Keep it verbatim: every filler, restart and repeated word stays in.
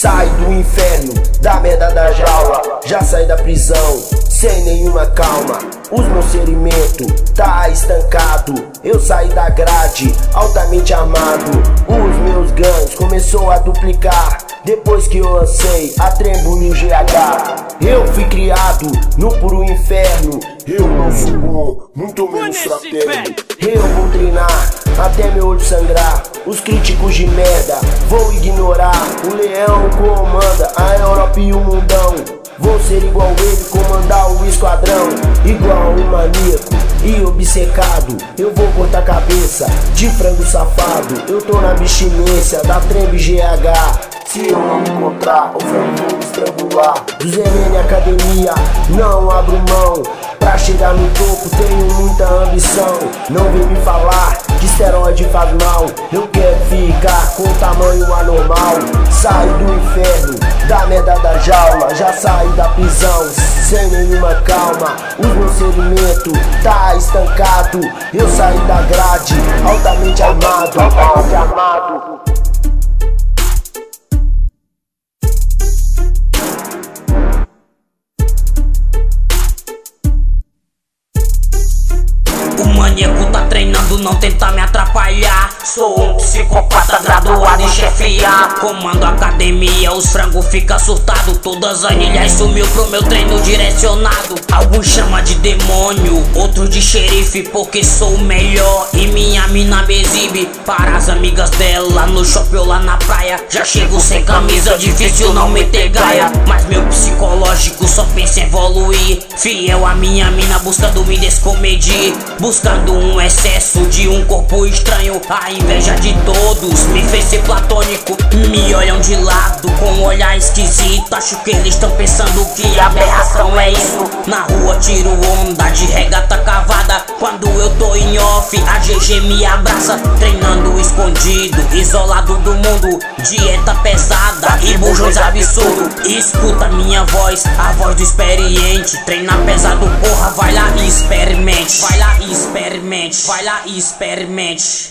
Sai do inferno, da merda da jaula, já saí da prisão, sem nenhuma calma. Os meus ferimentos tá estancado, eu saí da grade, altamente armado. Os meus ganhos começou a duplicar, depois que eu lancei a Trembo e o G H. Eu fui criado no puro inferno, eu não sou bom, muito menos fraterno. Eu vou treinar até meu olho sangrar, os críticos de merda vou ignorar. O leão comanda a Europa e o mundão, vou ser igual ele, comandar o esquadrão. Igual um maníaco e obcecado, eu vou cortar cabeça de frango safado. Eu tô na abstinência da Trembo G H. Se eu não encontrar, o frango vou estrangular. Do Z M N Academia, não abro mão. Pra chegar no topo tenho muita ambição. Não vem me falar que esteroide faz mal, eu quero ficar com tamanho anormal. Saí do inferno, da merda da jaula, já saí da prisão, sem nenhuma calma. Os meus ferimentos tá estancado, eu saí da grade, altamente armado, altamente armado. O maníaco tá treinando, não tenta me atrapalhar. Sou um psicopata graduado em chefiar. Comando a academia, os frangos fica surtado. Todas as anilhas sumiu pro meu treino direcionado. Alguns chama de demônio, outros de xerife, porque sou o melhor e minha mina me exibe para as amigas dela, no shopping ou lá na praia. Já chego sem camisa, difícil não meter gaia, mas meu psicológico só pensa em evoluir. Fiel a minha mina, buscando me descomedir, buscando um excesso de um corpo estranho. A inveja de todos me fez ser platônico. Me olham de lado com um olhar esquisito, acho que eles estão pensando que aberração é isso. Na rua tiro onda de regata cavada, quando eu tô em off a G G me abraça. Treinando escondido, isolado do mundo, dieta pesada e bujões absurdo. Escuta minha voz, a voz do experiente. Treinar pesado, porra, vai lá e experimente. Vai lá e experimente, vai lá e experimente.